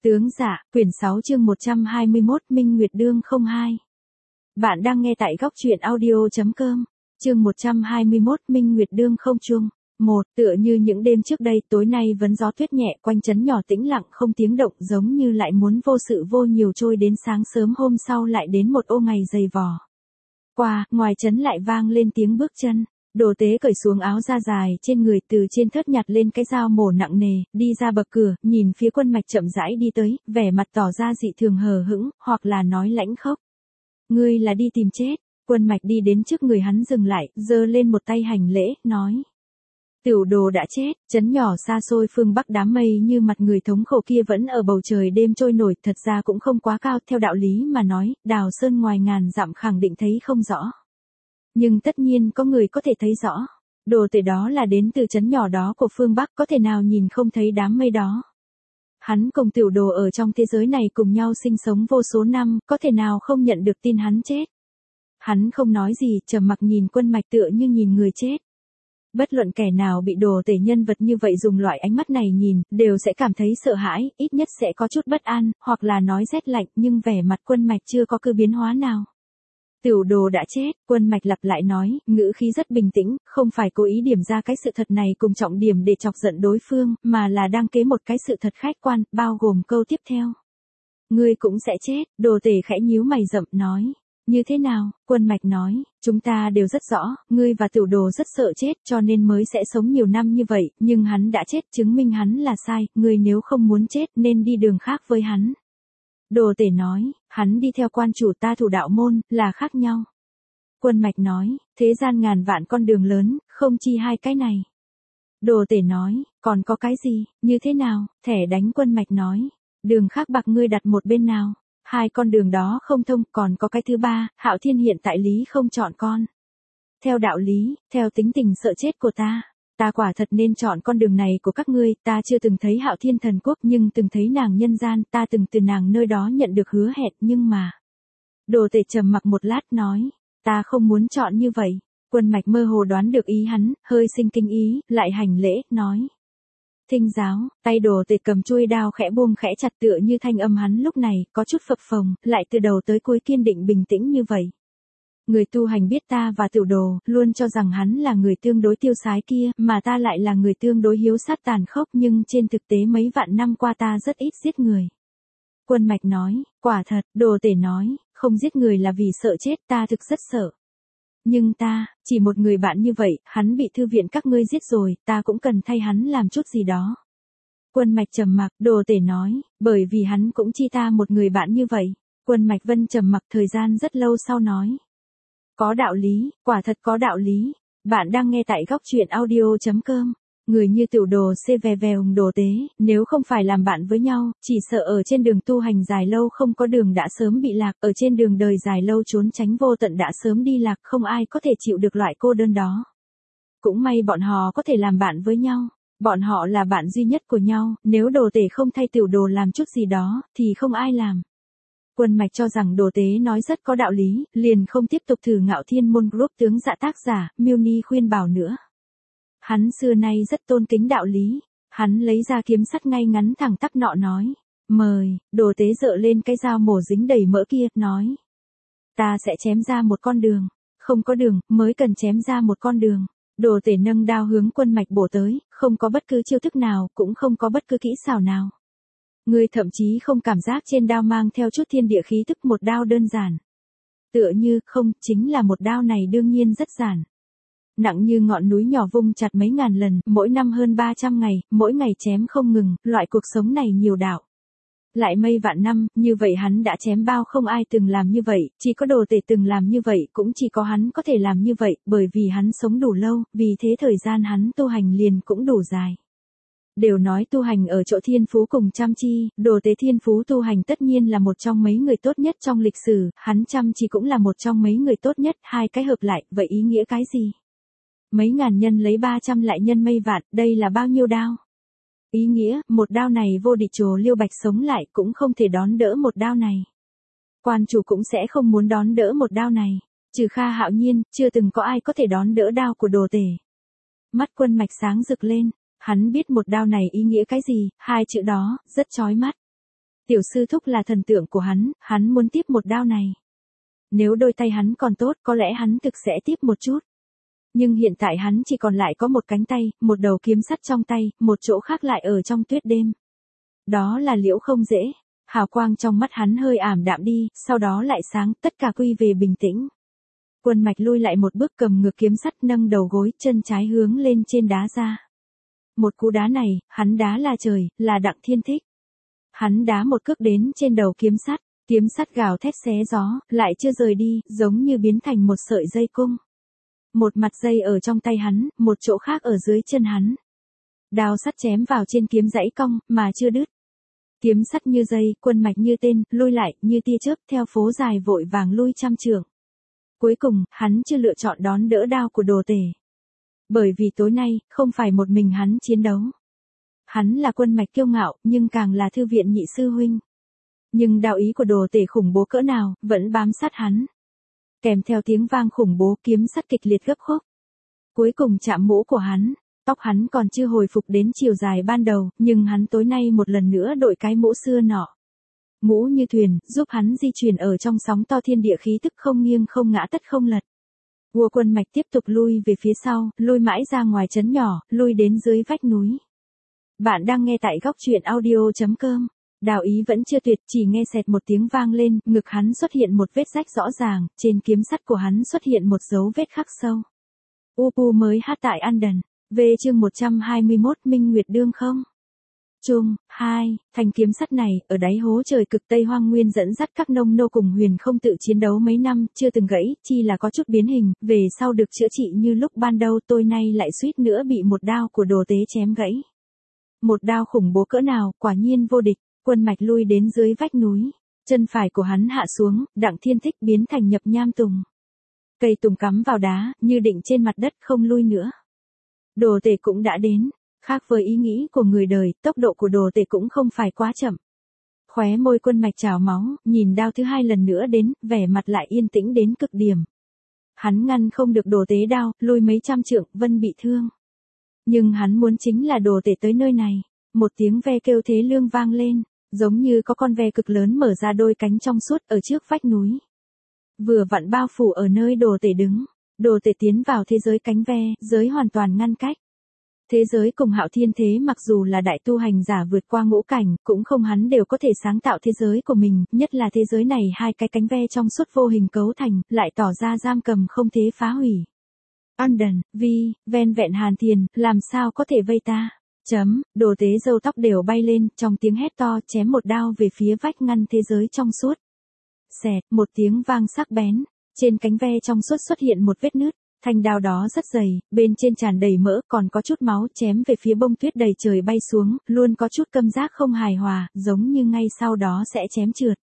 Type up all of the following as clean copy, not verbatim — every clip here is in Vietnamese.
Tướng dạ, quyển 6 chương 121 Minh Nguyệt Đương 02. Bạn đang nghe tại góc truyện audio.com. Chương 121 Minh Nguyệt Đương không chung. 1. Tựa như những đêm trước đây, tối nay vẫn gió tuyết nhẹ, quanh trấn nhỏ tĩnh lặng không tiếng động, giống như lại muốn vô sự vô nhiều trôi đến sáng sớm hôm sau lại đến một ô ngày dày vò. Ngoài trấn lại vang lên tiếng bước chân. Đồ tế cởi xuống áo da dài trên người, từ trên thớt nhặt lên cái dao mổ nặng nề, đi ra bậc cửa, nhìn phía Quân Mạch chậm rãi đi tới, vẻ mặt tỏ ra dị thường hờ hững, hoặc là nói lãnh khốc. Ngươi là đi tìm chết. Quân Mạch đi đến trước người hắn dừng lại, giơ lên một tay hành lễ, nói. Tiểu Đồ đã chết. Trấn nhỏ xa xôi phương Bắc, đám mây như mặt người thống khổ kia vẫn ở bầu trời đêm trôi nổi, thật ra cũng không quá cao, theo đạo lý mà nói, Đào Sơn ngoài ngàn dặm khẳng định thấy không rõ. Nhưng tất nhiên có người có thể thấy rõ. Đồ tể đó là đến từ trấn nhỏ đó của phương Bắc, có thể nào nhìn không thấy đám mây đó. Hắn cùng Tiểu Đồ ở trong thế giới này cùng nhau sinh sống vô số năm, có thể nào không nhận được tin hắn chết. Hắn không nói gì, trầm mặc nhìn Quân Mạch tựa như nhìn người chết. Bất luận kẻ nào bị đồ tể nhân vật như vậy dùng loại ánh mắt này nhìn, đều sẽ cảm thấy sợ hãi, ít nhất sẽ có chút bất an, hoặc là nói rét lạnh, nhưng vẻ mặt Quân Mạch chưa có biến hóa nào. Tiểu Đồ đã chết. Quân Mạch lặp lại nói, ngữ khí rất bình tĩnh, không phải cố ý điểm ra cái sự thật này cùng trọng điểm để chọc giận đối phương, mà là đang kế một cái sự thật khách quan, bao gồm câu tiếp theo. Ngươi cũng sẽ chết. Đồ tể khẽ nhíu mày rậm, nói. Như thế nào? Quân Mạch nói, chúng ta đều rất rõ, ngươi và Tiểu Đồ rất sợ chết cho nên mới sẽ sống nhiều năm như vậy, nhưng hắn đã chết, chứng minh hắn là sai, ngươi nếu không muốn chết nên đi đường khác với hắn. Đồ tể nói, hắn đi theo quan chủ, ta thủ đạo môn, là khác nhau. Quân Mạch nói, thế gian ngàn vạn con đường lớn, không chi hai cái này. Đồ tể nói, còn có cái gì, như thế nào? Thẻ đánh. Quân Mạch nói, đường khác bạc ngươi đặt một bên nào? Hai con đường đó không thông, còn có cái thứ ba, Hạo Thiên hiện tại lý không chọn con. Theo đạo lý, theo tính tình sợ chết của ta quả thật nên chọn con đường này của các ngươi, ta chưa từng thấy Hạo Thiên thần quốc nhưng từng thấy nàng nhân gian, ta từng từ nàng nơi đó nhận được hứa hẹn, nhưng mà. Đồ tể trầm mặc một lát nói, ta không muốn chọn như vậy. Quân Mạch mơ hồ đoán được ý hắn, hơi sinh kinh ý, lại hành lễ, nói. Thinh giáo. Tay đồ tể cầm chuôi đao khẽ buông khẽ chặt, tựa như thanh âm hắn lúc này có chút phập phồng, lại từ đầu tới cuối kiên định bình tĩnh như vậy. Người tu hành biết ta và Tiểu Đồ, luôn cho rằng hắn là người tương đối tiêu sái kia, mà ta lại là người tương đối hiếu sát tàn khốc, nhưng trên thực tế mấy vạn năm qua ta rất ít giết người. Quân Mạch nói, quả thật. Đồ tể nói, không giết người là vì sợ chết, ta thực rất sợ. Nhưng ta, chỉ một người bạn như vậy, hắn bị thư viện các ngươi giết rồi, ta cũng cần thay hắn làm chút gì đó. Quân Mạch trầm mặc. Đồ tể nói, bởi vì hắn cũng chi ta một người bạn như vậy. Quân Mạch Vân trầm mặc thời gian rất lâu sau nói. Có đạo lý, quả thật có đạo lý. Bạn đang nghe tại góc truyện audio.com. Người như Tiểu Đồ Đồ tế, nếu không phải làm bạn với nhau, chỉ sợ ở trên đường tu hành dài lâu không có đường đã sớm bị lạc, ở trên đường đời dài lâu trốn tránh vô tận đã sớm đi lạc, không ai có thể chịu được loại cô đơn đó. Cũng may bọn họ có thể làm bạn với nhau. Bọn họ là bạn duy nhất của nhau, nếu đồ tể không thay Tiểu Đồ làm chút gì đó, thì không ai làm. Quân Mạch cho rằng đồ tế nói rất có đạo lý, liền không tiếp tục thử Ngạo Thiên môn group tướng dạ tác giả, Miêu khuyên bảo nữa. Hắn xưa nay rất tôn kính đạo lý. Hắn lấy ra kiếm sắt ngay ngắn thẳng tắp nọ nói. Mời. Đồ tế dợ lên cái dao mổ dính đầy mỡ kia, nói. Ta sẽ chém ra một con đường. Không có đường, mới cần chém ra một con đường. Đồ tể nâng đao hướng Quân Mạch bổ tới, không có bất cứ chiêu thức nào, cũng không có bất cứ kỹ xảo nào. Ngươi thậm chí không cảm giác trên đao mang theo chút thiên địa khí tức, một đao đơn giản. Tựa như, không, chính là một đao này đương nhiên rất giản. Nặng như ngọn núi nhỏ vung chặt mấy ngàn lần, mỗi năm hơn 300 ngày, mỗi ngày chém không ngừng, loại cuộc sống này nhiều đạo. Lại mây vạn năm, như vậy hắn đã chém bao, không ai từng làm như vậy, chỉ có đồ tể từng làm như vậy, cũng chỉ có hắn có thể làm như vậy, bởi vì hắn sống đủ lâu, vì thế thời gian hắn tu hành liền cũng đủ dài. Đều nói tu hành ở chỗ thiên phú cùng chăm chi, đồ tế thiên phú tu hành tất nhiên là một trong mấy người tốt nhất trong lịch sử, hắn chăm chi cũng là một trong mấy người tốt nhất, hai cái hợp lại, vậy ý nghĩa cái gì? Mấy ngàn nhân lấy 300 lại nhân mây vạn, đây là bao nhiêu đao? Ý nghĩa, một đao này vô địch Trồ Liêu Bạch sống lại cũng không thể đón đỡ một đao này. Quan chủ cũng sẽ không muốn đón đỡ một đao này. Trừ Kha Hạo Nhiên, chưa từng có ai có thể đón đỡ đao của đồ tể. Mắt Quân Mạch sáng rực lên. Hắn biết một đao này ý nghĩa cái gì, hai chữ đó, rất chói mắt. Tiểu sư thúc là thần tượng của hắn muốn tiếp một đao này. Nếu đôi tay hắn còn tốt có lẽ hắn thực sẽ tiếp một chút. Nhưng hiện tại hắn chỉ còn lại có một cánh tay, một đầu kiếm sắt trong tay, một chỗ khác lại ở trong tuyết đêm. Đó là Liễu Không Dễ. Hào quang trong mắt hắn hơi ảm đạm đi, sau đó lại sáng, tất cả quy về bình tĩnh. Quân Mạch lui lại một bước cầm ngược kiếm sắt nâng đầu gối, chân trái hướng lên trên đá ra. Một cú đá này, hắn đá là trời, là Đặng Thiên Thích. Hắn đá một cước đến trên đầu kiếm sắt gào thét xé gió, lại chưa rời đi, giống như biến thành một sợi dây cung. Một mặt dây ở trong tay hắn, một chỗ khác ở dưới chân hắn. Đao sắt chém vào trên kiếm dãy cong, mà chưa đứt. Kiếm sắt như dây, Quân Mạch như tên, lui lại, như tia chớp, theo phố dài vội vàng lui trăm trượng. Cuối cùng, hắn chưa lựa chọn đón đỡ đao của Đồ Tể. Bởi vì tối nay, không phải một mình hắn chiến đấu. Hắn là Quân Mạch kiêu ngạo, nhưng càng là thư viện nhị sư huynh. Nhưng đạo ý của Đồ Tể khủng bố cỡ nào, vẫn bám sát hắn. Kèm theo tiếng vang khủng bố, kiếm sắt kịch liệt gấp khúc. Cuối cùng chạm mũ của hắn. Tóc hắn còn chưa hồi phục đến chiều dài ban đầu, nhưng hắn tối nay một lần nữa đội cái mũ xưa nọ. Mũ như thuyền, giúp hắn di chuyển ở trong sóng to thiên địa, khí tức không nghiêng không ngã tất không lật. Vua Quân Mạch tiếp tục lui về phía sau, lui mãi ra ngoài trấn nhỏ, lui đến dưới vách núi. Bạn đang nghe tại góc truyện audio.com. Đào ý vẫn chưa tuyệt, chỉ nghe xẹt một tiếng vang lên, ngực hắn xuất hiện một vết rách rõ ràng, trên kiếm sắt của hắn xuất hiện một dấu vết khắc sâu. Upu mới hát tại Andon. Về chương 121 Minh Nguyệt Đương không? Chung, 2, thanh kiếm sắt này, ở đáy hố trời cực Tây Hoang Nguyên dẫn dắt các nông nô cùng Huyền Không tự chiến đấu mấy năm, chưa từng gãy, chi là có chút biến hình, về sau được chữa trị như lúc ban đầu, tôi nay lại suýt nữa bị một đao của Đồ Tế chém gãy. Một đao khủng bố cỡ nào, quả nhiên vô địch. Quân Mạch lui đến dưới vách núi, chân phải của hắn hạ xuống, Đặng Thiên Thích biến thành nhập nham tùng. Cây tùng cắm vào đá, như định trên mặt đất không lui nữa. Đồ Tể cũng đã đến, khác với ý nghĩ của người đời, tốc độ của Đồ Tể cũng không phải quá chậm. Khóe môi Quân Mạch trào máu, nhìn đao thứ hai lần nữa đến, vẻ mặt lại yên tĩnh đến cực điểm. Hắn ngăn không được Đồ Tế đao, lui mấy trăm trượng, Vân bị thương. Nhưng hắn muốn chính là Đồ Tể tới nơi này. Một tiếng ve kêu thế lương vang lên, giống như có con ve cực lớn mở ra đôi cánh trong suốt ở trước vách núi. Vừa vặn bao phủ ở nơi Đồ Tể đứng. Đồ Tể tiến vào thế giới cánh ve, giới hoàn toàn ngăn cách. Thế giới cùng Hạo Thiên thế mặc dù là đại tu hành giả vượt qua ngũ cảnh, cũng không hắn đều có thể sáng tạo thế giới của mình, nhất là thế giới này hai cái cánh ve trong suốt vô hình cấu thành, lại tỏ ra giam cầm không thể phá hủy. Andon, Vi, ven vẹn Hàn Thiền, làm sao có thể vây ta? Đồ Tế râu tóc đều bay lên, trong tiếng hét to, chém một đao về phía vách ngăn thế giới trong suốt. Xẹt, một tiếng vang sắc bén, trên cánh ve trong suốt xuất hiện một vết nứt, thanh đao đó rất dày, bên trên tràn đầy mỡ, còn có chút máu, chém về phía bông tuyết đầy trời bay xuống, luôn có chút câm giác không hài hòa, giống như ngay sau đó sẽ chém trượt.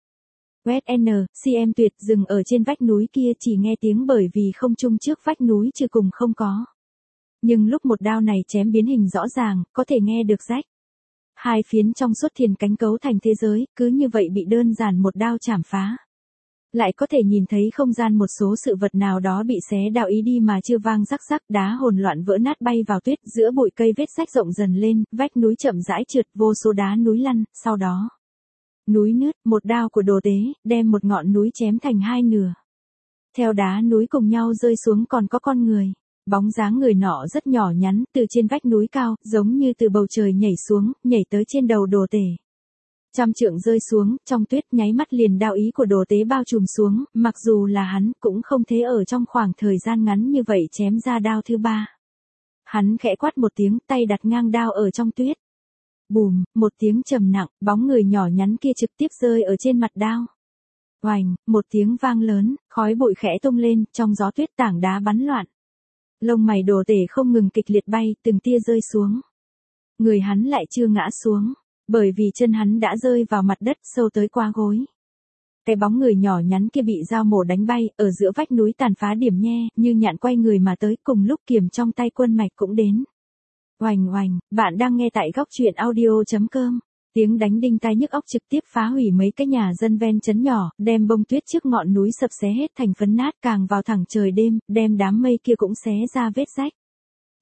CM tuyệt dừng ở trên vách núi kia, chỉ nghe tiếng bởi vì không trung trước vách núi chưa cùng không có. Nhưng lúc một đao này chém biến hình rõ ràng, có thể nghe được rách. Hai phiến trong suốt thiền cánh cấu thành thế giới, cứ như vậy bị đơn giản một đao chảm phá. Lại có thể nhìn thấy không gian một số sự vật nào đó bị xé đạo ý đi mà chưa vang rắc rắc, đá hỗn loạn vỡ nát bay vào tuyết, giữa bụi cây vết rách rộng dần lên, vách núi chậm rãi trượt, vô số đá núi lăn, sau đó núi nứt, một đao của Đồ Tế, đem một ngọn núi chém thành hai nửa. Theo đá núi cùng nhau rơi xuống còn có con người. Bóng dáng người nọ rất nhỏ nhắn, từ trên vách núi cao, giống như từ bầu trời nhảy xuống, nhảy tới trên đầu Đồ Tể. Trăm trượng rơi xuống, trong tuyết nháy mắt liền đạo ý của Đồ Tế bao trùm xuống, mặc dù là hắn, cũng không thể ở trong khoảng thời gian ngắn như vậy chém ra đao thứ ba. Hắn khẽ quát một tiếng, tay đặt ngang đao ở trong tuyết. Bùm, một tiếng trầm nặng, bóng người nhỏ nhắn kia trực tiếp rơi ở trên mặt đao. Oành, một tiếng vang lớn, khói bụi khẽ tung lên, trong gió tuyết tảng đá bắn loạn. Lông mày Đồ Tể không ngừng kịch liệt bay, từng tia rơi xuống. Người hắn lại chưa ngã xuống, bởi vì chân hắn đã rơi vào mặt đất sâu tới qua gối. Cái bóng người nhỏ nhắn kia bị dao mổ đánh bay, ở giữa vách núi tàn phá điểm nhe, như nhạn quay người mà tới, cùng lúc kiếm trong tay Quân Mạch cũng đến. Oành oành, bạn đang nghe tại góc truyện audio.com. Tiếng đánh đinh tai nhức óc trực tiếp phá hủy mấy cái nhà dân ven trấn nhỏ, đem bông tuyết trước ngọn núi sập xé hết thành phấn nát, càng vào thẳng trời đêm, đem đám mây kia cũng xé ra vết rách.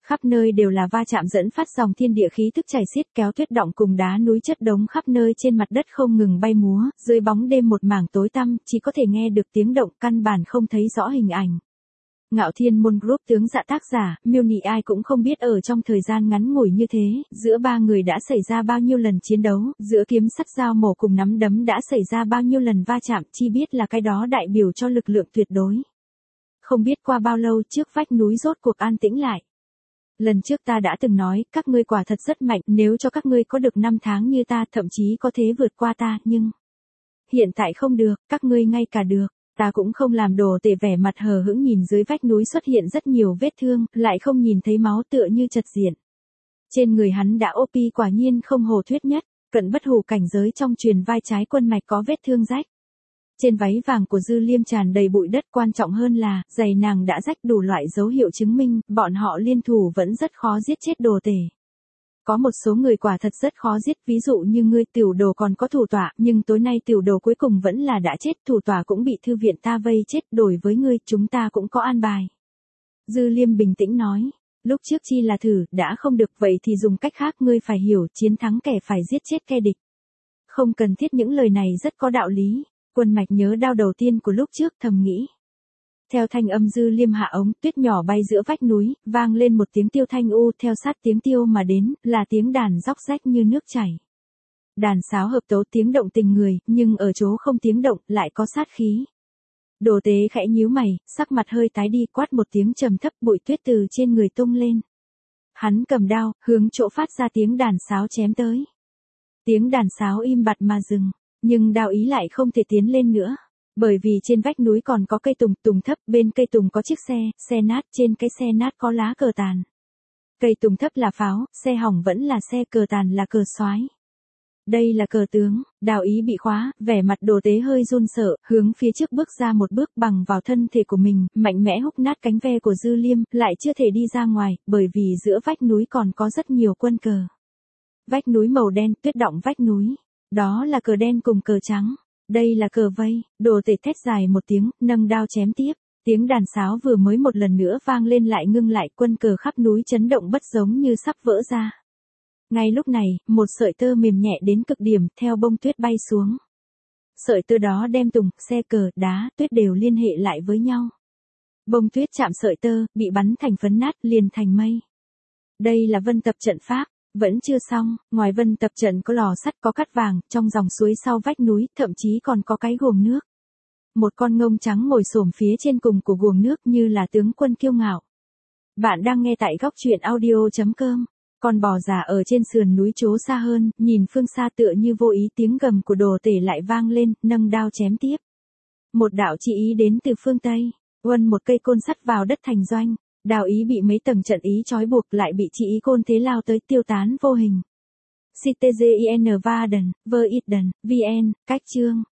Khắp nơi đều là va chạm dẫn phát dòng thiên địa khí tức chảy xiết kéo tuyết động cùng đá núi chất đống khắp nơi trên mặt đất không ngừng bay múa, dưới bóng đêm một mảng tối tăm, chỉ có thể nghe được tiếng động căn bản không thấy rõ hình ảnh. Ngạo Thiên Môn Group tướng dạ tác giả, miêu nị ai cũng không biết ở trong thời gian ngắn ngủi như thế, giữa ba người đã xảy ra bao nhiêu lần chiến đấu, giữa kiếm sắt dao mổ cùng nắm đấm đã xảy ra bao nhiêu lần va chạm, chi biết là cái đó đại biểu cho lực lượng tuyệt đối. Không biết qua bao lâu trước vách núi rốt cuộc an tĩnh lại. Lần trước ta đã từng nói, các ngươi quả thật rất mạnh, nếu cho các ngươi có được 5 tháng như ta, thậm chí có thể vượt qua ta, nhưng hiện tại không được, các ngươi ngay cả được. Ta cũng không làm đồ tể vẻ mặt hờ hững nhìn dưới vách núi xuất hiện rất nhiều vết thương, lại không nhìn thấy máu tựa như chật diện. Trên người hắn đã OP quả nhiên không hồ thuyết nhất, cận bất hủ cảnh giới trong truyền vai trái quân mạch có vết thương rách. Trên váy vàng của Dư Liêm tràn đầy bụi đất, quan trọng hơn là, giày nàng đã rách đủ loại dấu hiệu chứng minh, bọn họ liên thủ vẫn rất khó giết chết đồ tể. Có một số người quả thật rất khó giết, ví dụ như ngươi tiểu đồ còn có thủ tọa, nhưng tối nay tiểu đồ cuối cùng vẫn là đã chết, thủ tọa cũng bị thư viện ta vây chết, đổi với ngươi, chúng ta cũng có an bài. Dư Liêm bình tĩnh nói, lúc trước chi là thử, đã không được vậy thì dùng cách khác, ngươi phải hiểu, chiến thắng kẻ phải giết chết kẻ địch. Không cần thiết những lời này rất có đạo lý, quân mạch nhớ đao đầu tiên của lúc trước thầm nghĩ. Theo thanh âm Dư Liêm hạ ống, tuyết nhỏ bay giữa vách núi, vang lên một tiếng tiêu thanh u, theo sát tiếng tiêu mà đến, là tiếng đàn róc rách như nước chảy. Đàn sáo hợp tấu tiếng động tình người, nhưng ở chỗ không tiếng động, lại có sát khí. Đồ tế khẽ nhíu mày, sắc mặt hơi tái đi, quát một tiếng trầm thấp, bụi tuyết từ trên người tung lên. Hắn cầm đao, hướng chỗ phát ra tiếng đàn sáo chém tới. Tiếng đàn sáo im bặt mà dừng, nhưng đao ý lại không thể tiến lên nữa. Bởi vì trên vách núi còn có cây tùng, tùng thấp, bên cây tùng có chiếc xe nát, trên cái xe nát có lá cờ tàn. Cây tùng thấp là pháo, xe hỏng vẫn là xe, cờ tàn là cờ soái. Đây là cờ tướng, đao ý bị khóa, vẻ mặt đồ tế hơi run sợ, hướng phía trước bước ra một bước bằng vào thân thể của mình, mạnh mẽ húc nát cánh ve của Dư Liêm, lại chưa thể đi ra ngoài, bởi vì giữa vách núi còn có rất nhiều quân cờ. Vách núi màu đen, tuyết động vách núi. Đó là cờ đen cùng cờ trắng. Đây là cờ vây, đồ tể thét dài một tiếng, nâng đao chém tiếp. Tiếng đàn sáo vừa mới một lần nữa vang lên lại ngưng lại, quân cờ khắp núi chấn động bất giống như sắp vỡ ra. Ngay lúc này, một sợi tơ mềm nhẹ đến cực điểm, theo bông tuyết bay xuống. Sợi tơ đó đem tùng, xe cờ, đá, tuyết đều liên hệ lại với nhau. Bông tuyết chạm sợi tơ, bị bắn thành phấn nát, liền thành mây. Đây là vân tập trận pháp. Vẫn chưa xong, ngoài vân tập trận có lò sắt, có cát vàng, trong dòng suối sau vách núi, thậm chí còn có cái guồng nước. Một con ngông trắng ngồi xổm phía trên cùng của guồng nước như là tướng quân kiêu ngạo. Bạn đang nghe tại góc truyện audio.com. Con bò già ở trên sườn núi trố xa hơn, nhìn phương xa tựa như vô ý, tiếng gầm của đồ tể lại vang lên, nâng đao chém tiếp. Một đạo chỉ ý đến từ phương Tây, uân một cây côn sắt vào đất thành doanh. Đào ý bị mấy tầng trận ý trói buộc, lại bị chỉ ý côn thế lao tới, tiêu tán vô hình. CTGIN Vaden, VIDN, VN, cách chương.